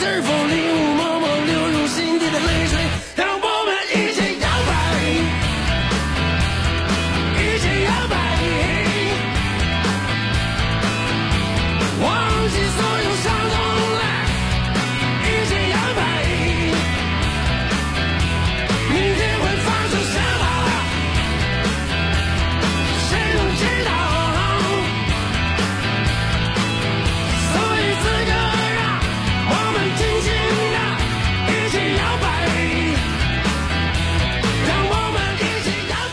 是否领悟默默流入心底的泪水，让我们一起摇摆，一起摇摆，忘记所有伤痛来，一起摇摆，明天会发生什么，谁能知道？所以此刻让我们尽情的一起摇摆，让我们一起摇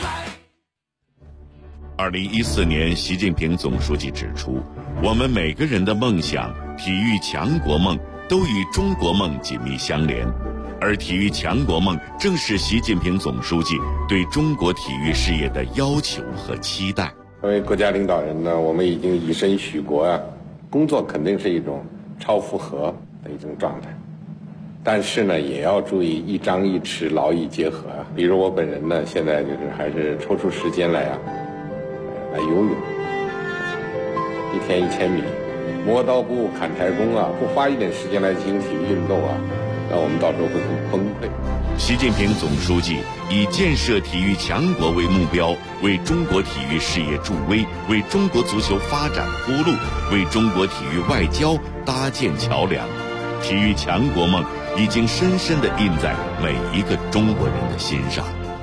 摆。 2014年，习近平总书记指出，我们每个人的梦想、体育强国梦都与中国梦紧密相连，而体育强国梦正是习近平总书记对中国体育事业的要求和期待。 作为国家领导人呢，我们已经以身许国啊，工作肯定是一种超负荷的一种状态，但是呢，也要注意一张一弛，劳逸结合啊。比如我本人呢，现在就是还是抽出时间来来游泳，一天1000米，磨刀不误砍柴工啊，不花一点时间来进行体育运动啊，那我们到时候会很崩溃。 习近平总书记以建设体育强国为目标，为中国体育事业助威，为中国足球发展铺路，为中国体育外交搭建桥梁。体育强国梦已经深深地印在每一个中国人的心上。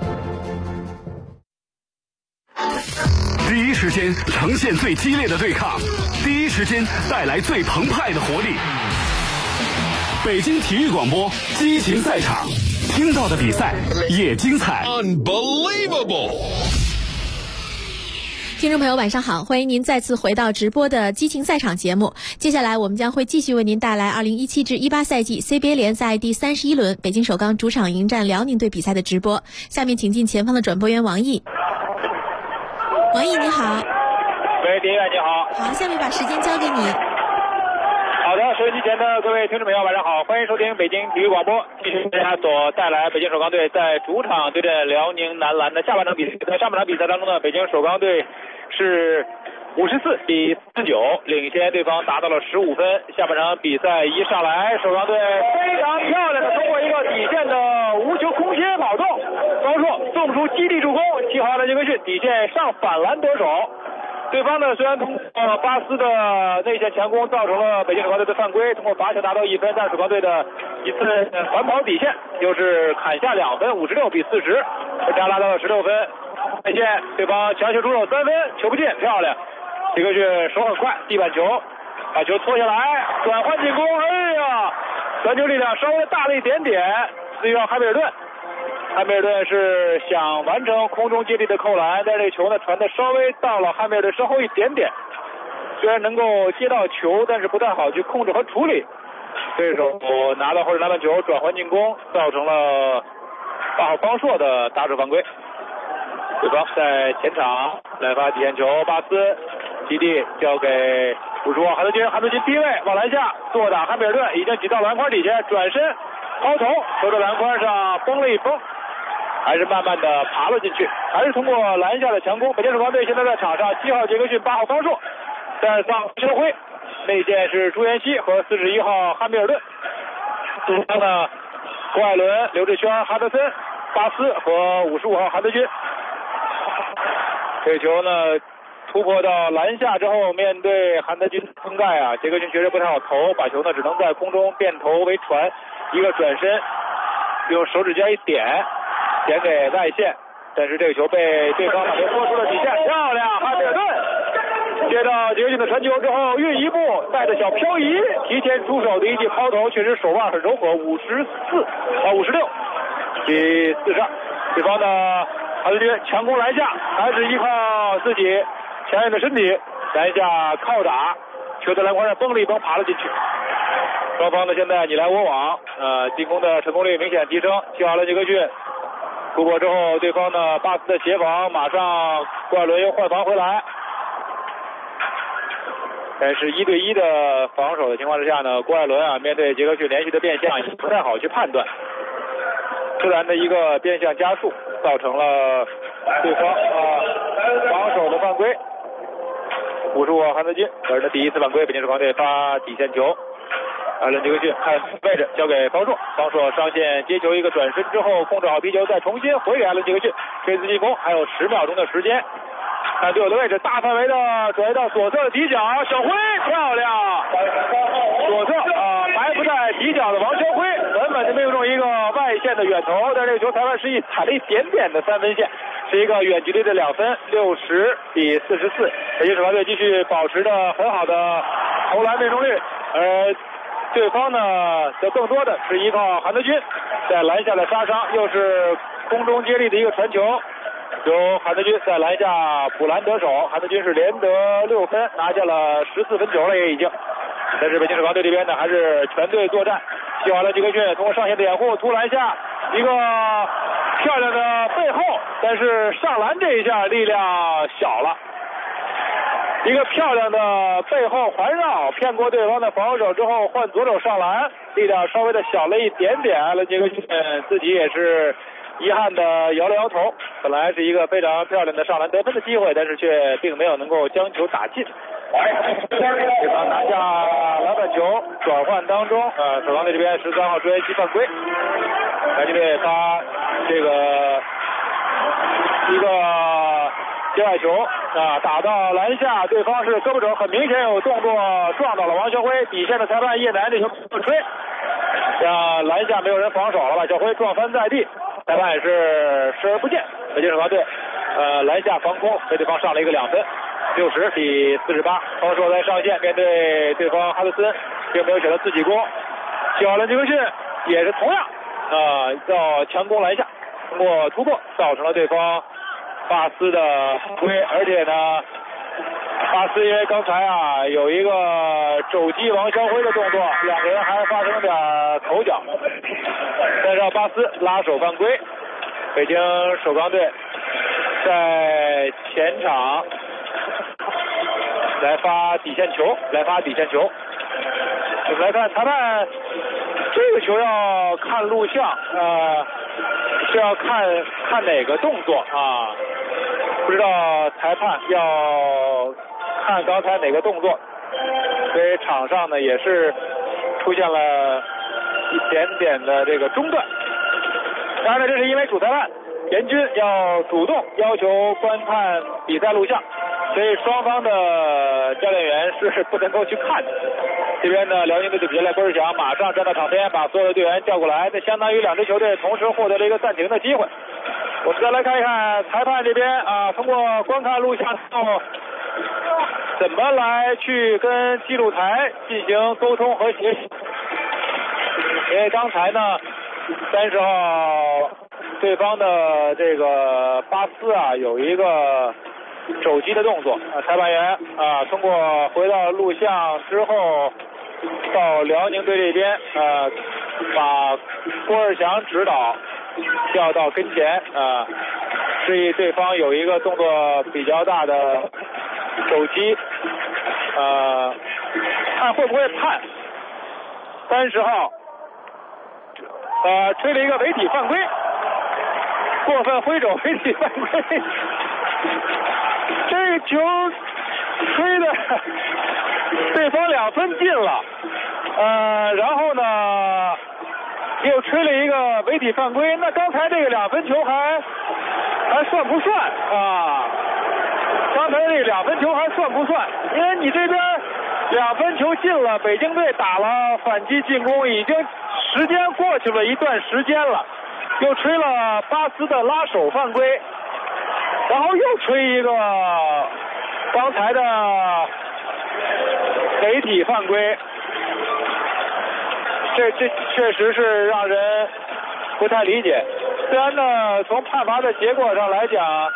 第一时间呈现最激烈的对抗，第一时间带来最澎湃的活力。北京体育广播激情赛场，听到的比赛也精彩。 Unbelievable！ 听众朋友晚上好，欢迎您再次回到直播的激情赛场节目。接下来我们将会继续为您带来2017至18赛季 CBA 联赛第31轮北京首钢主场迎战辽宁队比赛的直播。下面请进前方的转播员王毅。王毅你好。 喂，丁远你好。 好，下面把时间交给你。 好的，收音机前的各位听众朋友晚上好，欢迎收听北京体育广播，继续为大家所带来北京首钢队在主场对阵辽宁男篮的下半场比赛。在上半场比赛当中呢，北京首钢队是54比49领先对方达到了15分。下半场比赛一上来，首钢队非常漂亮的通过一个底线的无球空切跑动，高硕送出基地助攻，7号的杰克逊底线上反篮得手。对方呢，虽然通过巴斯的内线强攻造成了北京首钢队的犯规，通过罚球拿到1分，但是首钢队的一次反跑底线又是砍下2分，56比40，分差拉到了16分。内线对方强行出手3分，球不进，漂亮。杰克逊手很快，地板球把球搓下来，转换进攻，哎呀，传球力量稍微大了一点点，赐予汉密尔顿。汉密尔顿是想完成空中接力的扣篮，但是这个球呢传的稍微到了汉密尔顿身后一点点，虽然能够接到球，但是不太好去控制和处理。对手拿到后者篮板球转换进攻，造成了8号方硕的打手犯规。对方在前场来发底线球，巴斯基地交给55号韩德君，韩德君低位往篮下坐打汉密尔顿，已经挤到篮筐底下，转身抛投，球在篮筐上崩了一崩，还是慢慢的爬了进去，还是通过篮下的强攻。北京首钢队现在在场上，7号杰克逊，8号方硕，站上薛辉，内线是朱彦曦和41号汉密尔顿，中方呢郭艾伦、刘志轩、哈德森、巴斯和55号韩德君。这球呢突破到篮下之后，面对韩德君封盖啊，杰克逊确实不太好投，把球呢只能在空中变头为传，一个转身用手指尖一点给外线，但是这个球被对方把球拨出了底线，漂亮！汉密尔顿接到杰克逊的传球之后，运一步带着小漂移，提前出手的一记抛投，确实手腕很柔和，56比42。对方的韩德君强攻篮下，还是依靠自己强硬的身体篮下靠打，球在篮筐上崩了一崩，爬了进去。双方呢现在你来我往，进攻的成功率明显提升。7号的杰克逊突破之后，对方的巴斯的协防，马上郭艾伦又换防回来。但是1对1的防守的情况之下呢，郭艾伦面对杰克逊连续的变向不太好去判断，突然的一个变向加速，造成了对方防守的犯规。55号韩德君个人的第一次犯规，北京首钢队发底线球。 伦杰克逊看位置交给方硕，方硕上线接球一个转身之后控制好皮球，再重新回给伦杰克逊，这次进攻还有10秒钟的时间。看队友的位置，大范围的转移到左侧的底角，小辉漂亮，左侧埋伏在底角的王潇辉稳稳的命中一个外线的远投，但这个球裁判示意踩了一点点的3分线，是一个远距离的2分，60-44。北京首发队继续保持着很好的投篮命中率，对方呢则更多的是依靠韩德君在篮下的杀伤，又是空中接力的一个传球。由韩德君在篮下补篮得手，韩德君是连得6分，拿下了14分球了也已经。但是北京首发队这边呢还是全队作战，希望伦杰克逊通过上线的掩护突篮下一个漂亮的背后，但是上篮这一下力量小了，一个漂亮的背后环绕骗过对方的防守之后换左手上篮，力量稍微的小了一点点，伦杰克逊自己也是遗憾的摇了摇头，本来是一个非常漂亮的上篮得分的机会，但是却并没有能够将球打进。对方拿下篮板球，转换当中，首钢队这边13号追击犯规，蓝军队发这个一个接外球打到篮下，对方是胳膊肘很明显有动作撞到了王潇辉，底线的裁判叶楠这球不吹，让篮下没有人防守了，把小辉撞翻在地，裁判也是视而不见。北京首发队篮下防空被对方上了一个2分，60-48。方硕在上线面对对方哈德森，并没有选择自己攻，小伦杰克逊也是同样要强攻篮下，通过突破造成了对方巴斯的推，而且呢巴斯因为刚才有一个肘击王潇辉的动作，两个人还发生了点口角，但是让巴斯拉手犯规。北京首钢队在前场来发底线球，我们来看裁判这个球要看录像，是要看哪个动作啊？不知道裁判要看刚才哪个动作，所以场上呢也是出现了一点点的这个中断。当然了，这是因为主裁判严军要主动要求观看比赛录像，所以双方的教练员是不能够去看的。这边呢，辽宁队的主教练郭世强马上站到场边，把所有的队员叫过来，这相当于两支球队同时获得了一个暂停的机会。我们再来看一看裁判这边通过观看录像后怎么来去跟记录台进行沟通和协议。因为刚才呢30号对方的这个巴斯有一个肘击的动作，裁判员通过回到录像之后到辽宁队这边把郭世强指导调到跟前示意对方有一个动作比较大的肘击，看会不会判。30号吹了一个违体犯规，过分挥手违体犯规，这球吹的对方2分进了，然后呢又吹了一个违体犯规，那刚才这个2分球还算不算刚才这2分球还算不算？因为你这边2分球进了，北京队打了反击进攻，已经时间过去了一段时间了，又吹了巴斯的拉手犯规，然后又吹一个刚才的违体犯规，这确实是让人不太理解。虽然呢从判罚的结果上来讲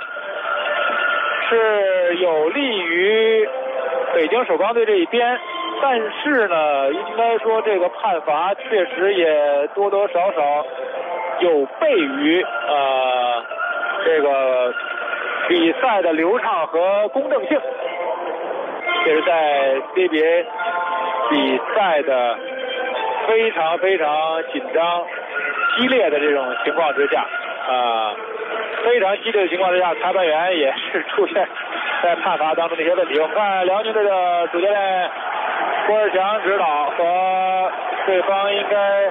是有利于北京首钢队这一边，但是呢应该说这个判罚确实也多多少少有悖于这个比赛的流畅和公正性，这是在 CBA 比赛的非常非常紧张激烈的这种情况之下非常激烈的情况之下，裁判员也是出现在判罚当中的一些问题。我们看辽宁队的主教练郭世强指导和对方应该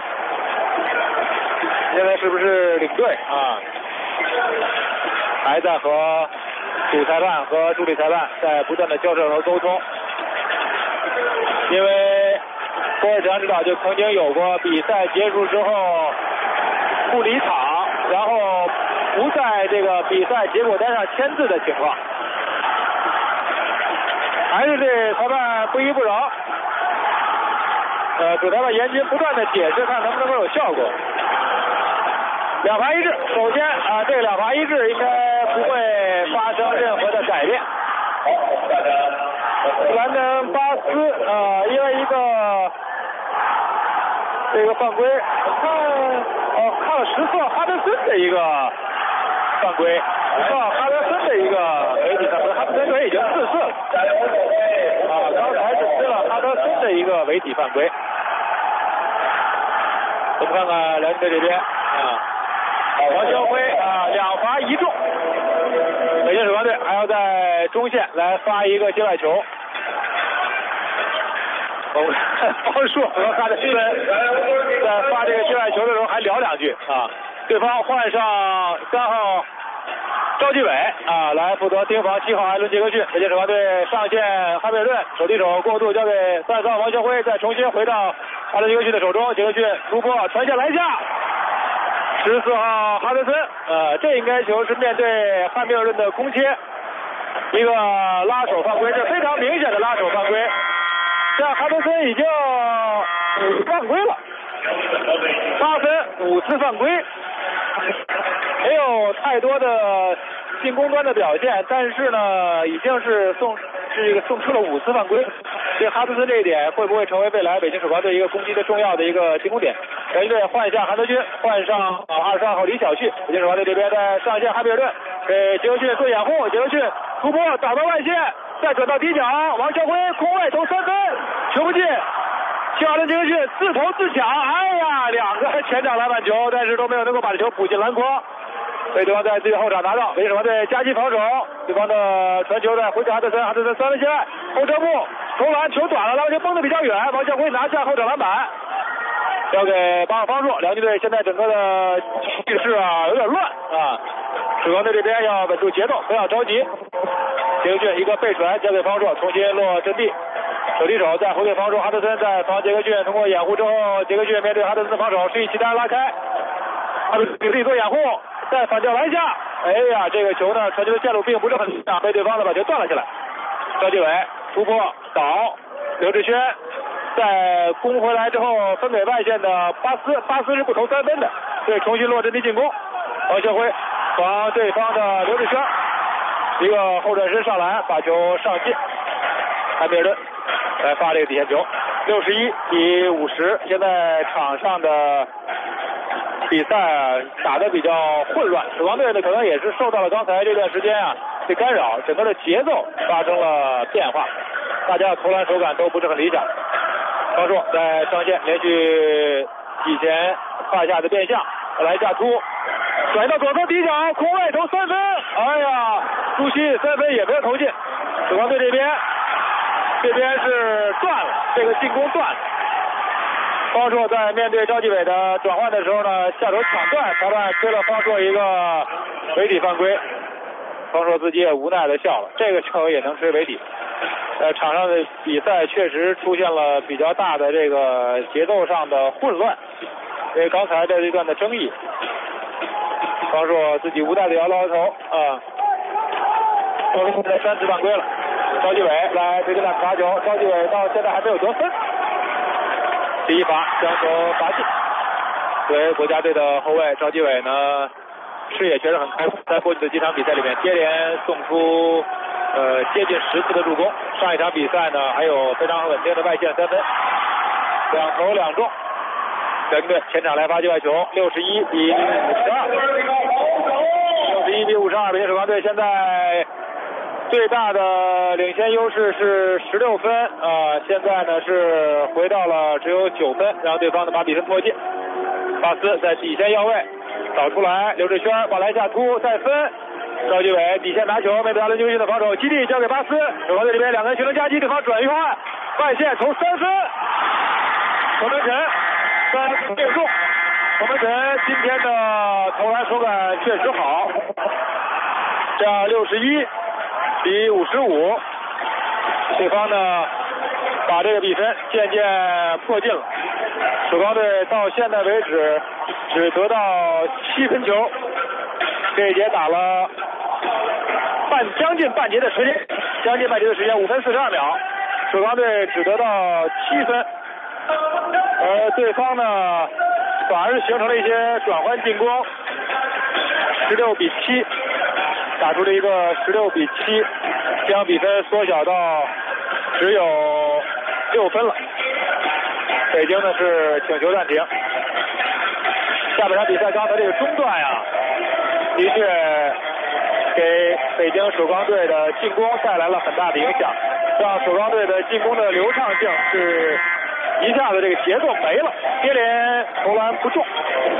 现在是不是领队啊？还在和主裁判和助理裁判在不断的交涉和沟通。因为郭伟强指导就曾经有过比赛结束之后不离场，然后不在这个比赛结果单上签字的情况。还是这裁判不依不饶，主裁判严军不断的解释，看能不能够有效果。两罚一掷，首先这个两罚一掷应该不会发生任何的改变。兰登巴斯因为一个这个犯规，看了10次哈德森的一个犯规，哈德森的一个媒体犯规，哈德森队已经4次了。刚才只是了哈德森的一个违体犯规。我们看看辽宁队这边王肖辉2罚1中。北京首钢队还要在中线来发一个界外球。方硕和哈德森在发这个界外球的时候还聊两句对方换上3号赵继伟来负责盯防7号艾伦杰克逊。北京首钢队上线哈密尔顿，手递手过渡交给34号王肖辉，再重新回到艾伦杰克逊的手中。杰克逊突破传向篮下，14号哈德森这应该球是面对汉密尔顿的空切，一个拉手犯规，是非常明显的拉手犯规。这样哈德森已经犯规了，8分5次犯规，没有太多的进攻端的表现，但是呢已经是送出了5次犯规。这哈德森这一点会不会成为未来北京首钢队一个攻击的重要的一个进攻点？辽宁队换下韩德君，换上22号李晓旭。北京首钢队这边在上线哈密尔顿给杰克逊做掩护，杰克逊突破打到外线，再转到底角，王肖辉空位投3分，球不进。7号的杰克逊自投自抢，2个前场篮板球，但是都没有能够把这球补进篮筐。被对方在自己后场拿到，北京首钢队夹击防守，对方的传球在回给哈德森3分线外，后撤步投篮，球短了，篮板球崩得比较远，王肖辉拿下后场篮板，交给8号方硕。辽宁队现在整个的气势有点乱首钢队这边要稳住节奏，不要着急。杰克逊一个背传交给方硕，重新落阵地，手递手再回给方硕，哈德森在防杰克逊，通过掩护之后，杰克逊面对哈德森的防守，示意其他拉开，哈德森给自己做掩护，再反跳篮下，这个球呢传球的线路并不是很大，被对方的把球断了下来。赵继伟突破倒，刘志轩在攻回来之后分给外线的巴斯是不投3分的，所以重新落阵地进攻。王肖辉防对方的刘志轩，一个后转身上篮把球上进，汉密尔顿来发这个底线球，61比50。现在场上的比赛打得比较混乱，首钢队呢可能也是受到了刚才这段时间的干扰，整个的节奏发生了变化，大家投篮手感都不是很理想。方硕在上线连续以前胯下的变向，来下突甩到左侧底角，空位投3分，朱熹3分也没有投进。首钢队这边是断了，这个进攻断了。方硕在面对赵继伟的转换的时候呢，下手抢断，裁判吹了方硕一个违体犯规。方硕自己也无奈的笑了，这个球也能吹违体。场上的比赛确实出现了比较大的这个节奏上的混乱，因为刚才的这段的争议。方硕自己无奈的摇了摇头方硕现在3次犯规了。赵继伟来追跟他罚球，赵继伟到现在还没有得分。第一罚将球罚进。作为国家队的后卫，赵继伟呢视野确实很开阔，在过去的几场比赛里面接连送出接近10次的助攻。上一场比赛呢还有非常稳定的外线3分，2投2中。辽宁队前场来发界外球，61比52，北京首钢队现在最大的领先优势是16分现在呢是回到了只有9分，让对方的把比分拖近。巴斯在底线要位扫出来，刘志轩往篮下突再分，赵继伟底线拿球，面对阿伦杰克逊的防守，基地交给巴斯，首钢队这边2个人形成夹击，对方转换外线投3分，投成神。 3命中。孔文晨今天的投篮手感确实好，这样61比55，对方呢把这个比分渐渐迫近了。首钢队到现在为止只得到7分球，这一节打了将近半节的时间，5分42秒，首钢队只得到7分，而对方呢反而形成了一些转换进攻，16比7，打出了一个16比7，将比分缩小到只有6分了。北京呢是请求暂停。下半场比赛刚才这个中断呀，的确给北京首钢队的进攻带来了很大的影响，让首钢队的进攻的流畅性是一下子这个节奏没了，接连投篮不中，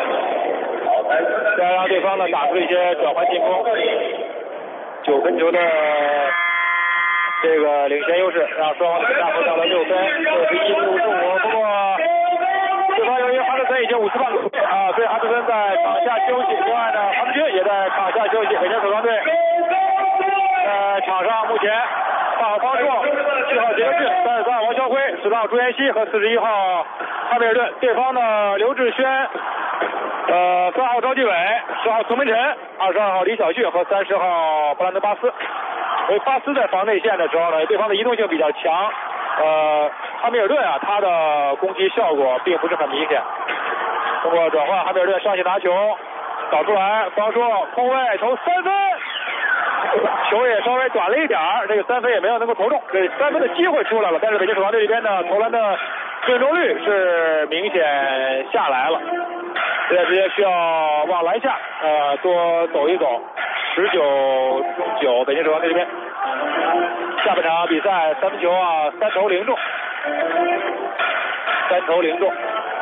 再让对方呢打出了一些转换进攻，9分球的这个领先优势，让双方的比大幅到了6分，61比55。不过对方由于哈德森已经50半个啊，所以哈德森在场下休息。另外呢，黄志军也在场下休息。北京首钢队场上目前8号方硕、7号杰克逊、33号王肖辉、10号朱彦西和41号哈密尔顿。对方呢，刘志轩、3号赵继伟、10号丛文晨、22号李晓旭和30号布兰德巴斯。所以巴斯在防内线的时候呢，对方的移动性比较强。哈密尔顿啊，他的攻击效果并不是很明显。通过转换，哈密尔顿上去拿球，导出来，方硕空位投3分，球也稍微短了一点，这个3分也没有能够投中，这3分的机会出来了，但是北京首钢队这边呢，投篮的命中率是明显下来了。这段时间需要往篮下多走一走，19中9，北京首钢队这边。下半场比赛3分球啊，3投0中，3投0中。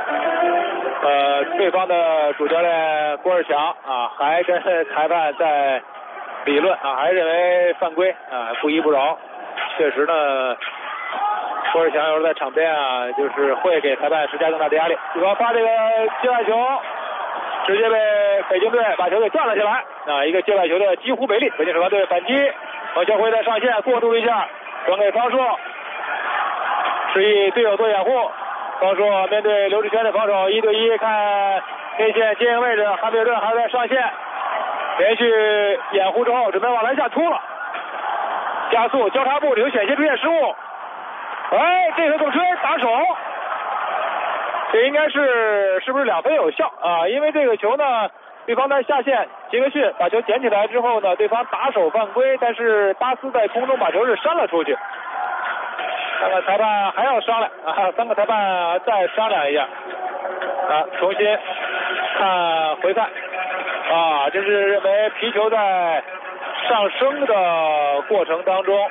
对方的主教练郭尔强啊，还跟裁判在理论啊，还认为犯规啊，不依不饶。确实呢，郭尔强有时候在场边啊，就是会给裁判施加更大的压力。对方发这个界外球，直接被北京队把球给转了下来啊，一个界外球的几乎没力。北京首钢队反击。王肖辉在上线过渡了一下，转给方硕，示意队友做掩护。方硕面对刘志轩的防守，1对1，看内线接应位置，哈密尔顿还在上线，连续掩护之后准备往篮下突了，加速交叉步，这个险些出现失误。这回怎么吹打手？这应该是不是2分有效啊？因为这个球呢，对方在下线，杰克逊把球捡起来之后呢，对方打手犯规，但是巴斯在空中把球是扇了出去。3个裁判还要商量啊，3个裁判再商量一下啊，重新看回看啊，这是认为皮球在上升的过程当中，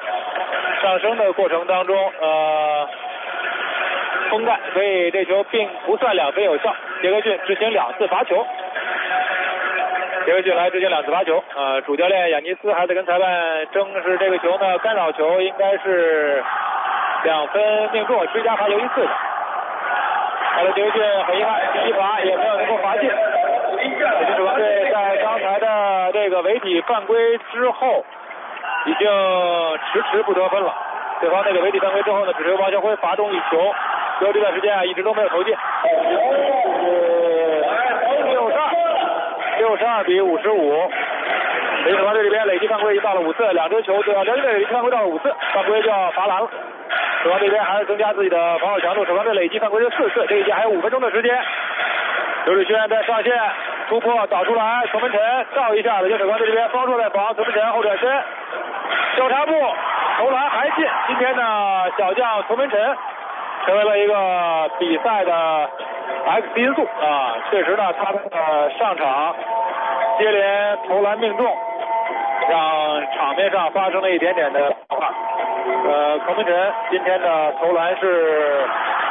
封盖，所以这球并不算2分有效。杰克逊执行2次罚球。杰克逊来执行2次罚球，主教练雅尼斯还在跟裁判争是这个球呢，干扰球应该是2分命中，追加罚球1次的。好了，杰克逊很遗憾，第1罚也没有能够罚进。北京首钢队在刚才的这个违体犯规之后，已经迟不得分了。对方那个违体犯规之后呢，只是由王肖辉罚中1球，最后这段时间一直都没有投进。62比55，北京首钢队这边累计犯规到了5次，2支球队辽宁队累计犯规到了5次，犯规就要罚篮了。首钢队这边还是增加自己的防守强度，首钢队累计犯规是4次，这一节还有5分钟的时间。刘志轩在上线突破导出来，丛文晨照一下，北京首钢队这边方硕在防，丛文晨后转身交叉步投篮还进。今天呢，小将丛文晨成为了一个比赛的 X 因素啊，确实呢，他的上场接连投篮命中，让场面上发生了一点点的变化。孔文晨今天的投篮是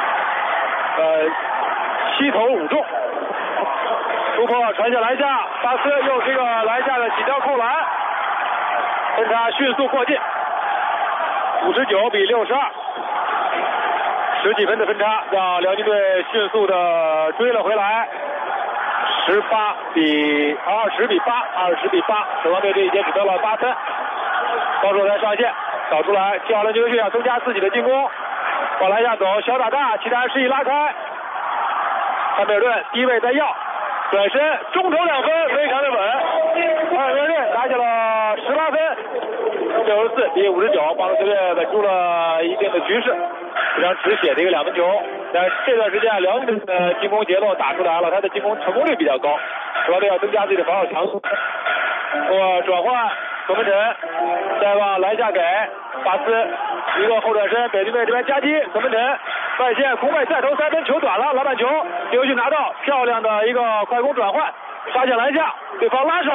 7投5中，突破传下篮下，巴斯又是一个篮下的起跳扣篮，分差迅速过近，59比62。 10几分的分差，让辽宁队迅速的追了回来，20比8，守望队这一节只得了8分。高硕才上线，扫出来，叫了这个要增加自己的进攻，往篮下走，小打大，其他人示意拉开。汉密尔顿低位再要，转身中投2分，非常的稳。汉密尔顿拿下了18分，64比59，帮助球队稳住了一定的局势。非常止血的一个2分球，但是这段时间辽宁队的进攻节奏打出来了，他的进攻成功率比较高，主要队要增加自己的防守强度。转换左门臣，再往篮下给巴斯，一个后转身，北京队这边夹击，左门臣外线空位再投3分，球短了，篮板球，刘旭拿到，漂亮的一个快攻转换，杀向篮下，对方拉手，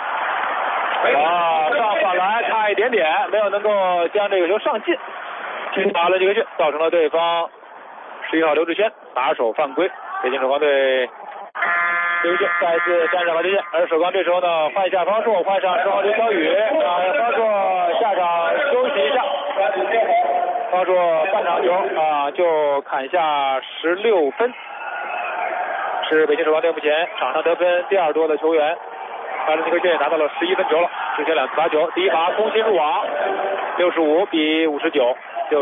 上反篮差一点点，没有能够将这个球上进。进打了这个球，造成了对方11号刘志轩打手犯规，北京首钢队这个球再一次站上了这线，而首钢这时候呢换下方硕，换上10号刘小雨，方硕下场休息一下，方硕半场球就砍下16分，是北京首钢队目前场上得分第2多的球员。巴伦尼克逊拿到了11分球了，之前2次罚球，第一罚攻心入网，65比59。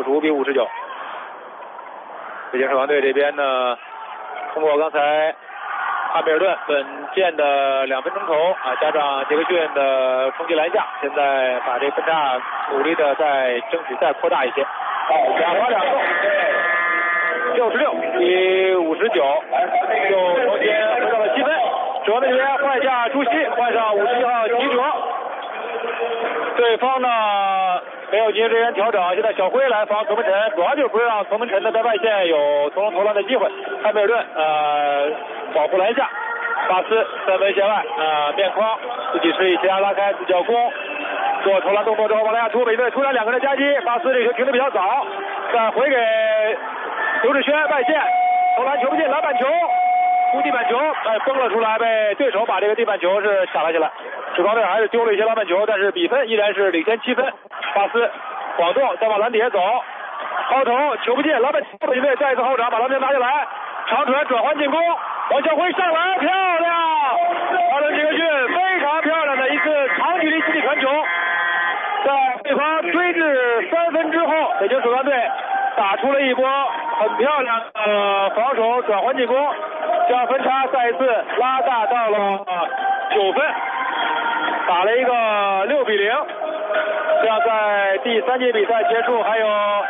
北京首钢队这边呢，通过刚才汉密尔顿稳健的2分钟头加上杰克逊的冲击篮下，现在把这分差努力的再争取再扩大一些。2罚2中，66比59，就重新回到了7分。首钢队这边换下朱熹，换上51号吉哲，对方呢没有进行人员调整，现在小辉来防从门臣，主要就是不是让从门臣的在外线有从容投篮的机会。汉密尔顿保护篮下，巴斯3分线外面框，自己示意其他拉开，自己要攻，做投篮动作之后往篮下突，北队突然2个人夹击，巴斯这球停得比较早，再回给刘志轩外线投篮球不进，篮板球攻地板球崩了出来，被对手把这个地板球是抢了起来。首钢队还是丢了一些篮板球，但是比分依然是领先7分。巴斯晃动，再往篮底下走，抛投球不进，篮板球，北京队再一次后场把篮球拿下来，长传转换进攻，王晓辉上篮，漂亮！巴伦杰克逊非常漂亮的一次长距离集体传球，在对方追至3分之后，北京首钢队打出了一波很漂亮的防守转换进攻，将分差再一次拉大到了9分，打了一个6比0。这样在第3节比赛结束还有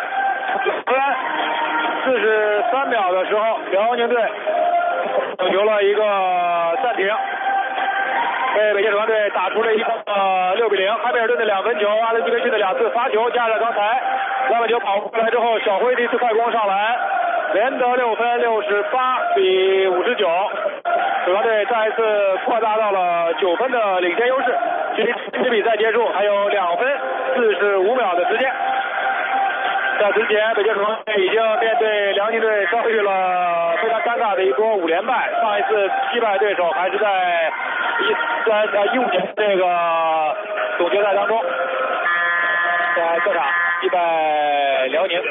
43秒的时候，辽宁队请求了一个暂停，被北京首钢队打出了一个6比0。汉密尔顿的2分球，阿伦吉克逊的2次罚球，加上刚才篮板球跑过来之后，小辉的一次快攻上篮，连得6分，68比59。首钢队再一次扩大到了9分的领先优势。距离这比赛结束还有2分45秒的时间。在此前，北京首钢队已经面对辽宁队遭遇了非常尴尬的一波5连败。上一次击败对手还是在15年这个总决赛当中，在客场击败辽宁。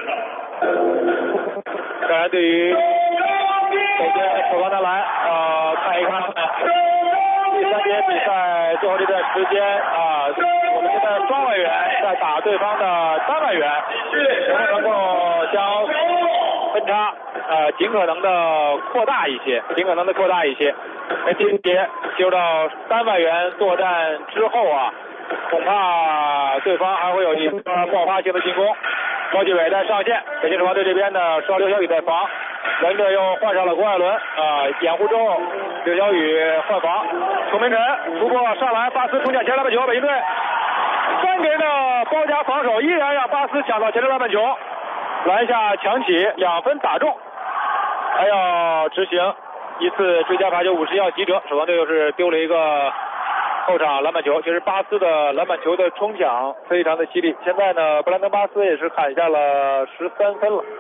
当然，对于北京首钢男篮看一看第3节比赛最后这段时间我们现在双外援在打对方的单外援，能够将分差尽可能的扩大一些。在第1节进入到单外援作战之后恐怕对方还会有一个爆发性的进攻。高继伟在上线，北京首钢队这边呢是刘小雨在防，辽宁队又换上了郭艾伦掩护之后，刘小雨换防，宋明晨突破上篮，巴斯冲下前篮板球，北京队3个人的包夹防守依然让巴斯抢到前篮板球，篮下抢起2分打中，还要执行一次追加罚球51号吉哲，首钢队又是丢了一个后场篮板球。其实巴斯的篮板球的冲抢非常的犀利，现在呢布兰登巴斯也是砍下了13分了，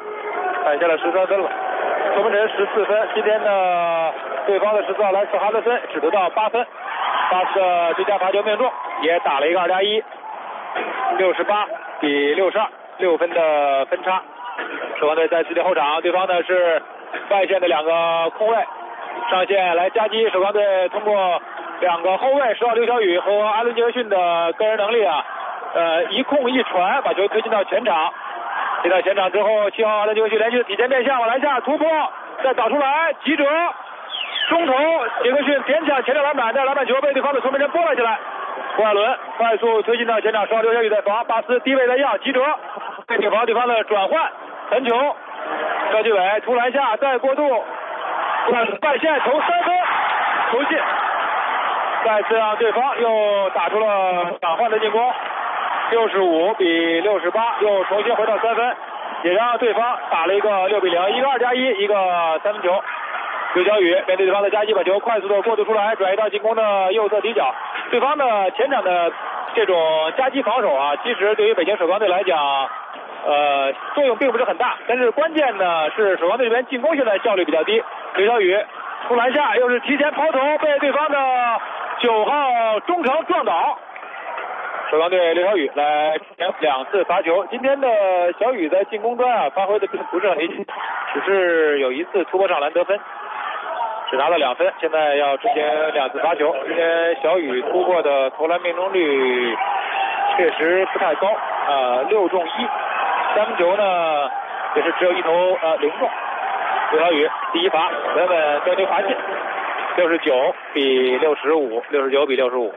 宋文晨14分，今天呢对方的14号莱斯哈德森只得到8分，巴斯的追加罚球命中，也打了一个2+1，68比62，6分的分差。 守光队在自己后场，对方呢是外线的2个空位，上线来夹击。守光队通过2个后卫10号刘晓宇和阿伦杰克逊的个人能力啊，一控一传把球推进到前场。推到前场之后，7号阿伦杰克逊连续体前变向往篮下突破，再导出来，急折，中投，杰克逊点抢前场篮板，但篮板球被对方的守门员拨了起来。郭艾伦快速推进到前场，10号刘晓宇在防，巴斯低位在要，急折，被顶防对方的转换传球，赵继伟突篮下再过渡，外线投3分，投进，再次让对方又打出了转换的进攻，65比68，又重新回到3分，也让对方打了一个6比0，一个2+1，一个3分球。刘晓宇面对对方的夹击，把球快速的过渡出来，转移到进攻的右侧底角。对方的前场的这种夹击防守啊，其实对于北京首钢队来讲，作用并不是很大。但是关键呢是首钢队这边进攻现在效率比较低。刘晓宇出篮下又是提前抛投，被对方的9号中程撞倒。首钢队刘晓宇来2次罚球。今天的小宇在进攻端啊发挥的并不是很理想，只是有1次突破上篮得分。只拿了2分，现在要执行2次罚球。今天小宇突破的投篮命中率确实不太高，6中1，3分球呢也是只有1投0中。刘晓宇第1罚稳稳将球罚进，69比65，69比65。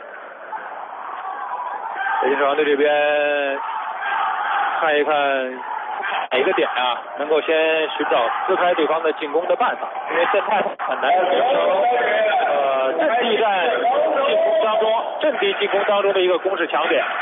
北京首钢队这边看一看哪个点啊能够先寻找撕开对方的进攻的办法，因为现在很难形成阵地进攻当中的一个攻势强点。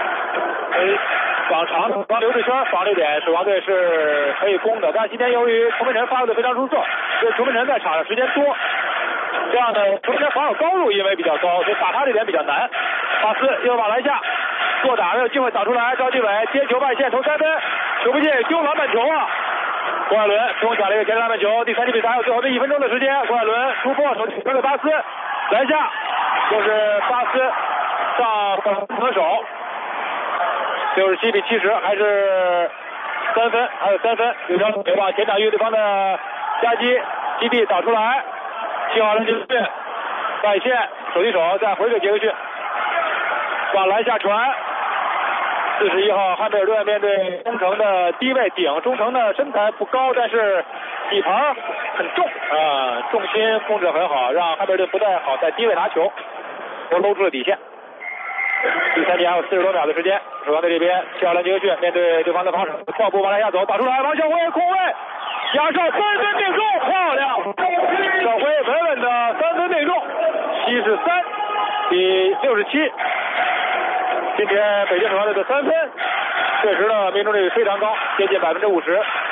往常防刘志轩防这点，首钢队是可以攻的，但今天由于崇文晨发挥的非常出色，所以崇文晨在场上时间多，这样的崇文晨防守高度因为比较高，所以打他这点比较难。巴斯又往篮下做打，没有机会打出来，赵继伟接球外线投3分，球不进，丢篮板球啊！郭艾伦中抢了一个前篮板球，第3节比赛还有最后这1分钟的时间，郭艾伦突破手传给巴斯，篮下就是巴斯上得手，67比70，还是3分，还有3分，刘翔北往前场与对方的夹击基地打出来，7号篮球队外线手递手再回给杰克逊，往篮下传。41号汉密尔顿面对中城的低位顶，中城的身材不高，但是底盘很重重心控制很好，让汉密尔顿不太好在低位拿球，都搂住了底线。第3节还有40多秒的时间，首钢队这边7号篮杰克逊面对对方的防守，跳步往篮下走，打出来，王小辉空位压哨3分命中，漂亮！小辉稳稳的3分命中，73比67。今天北京首钢队的3分确实呢命中率非常高，接近50%。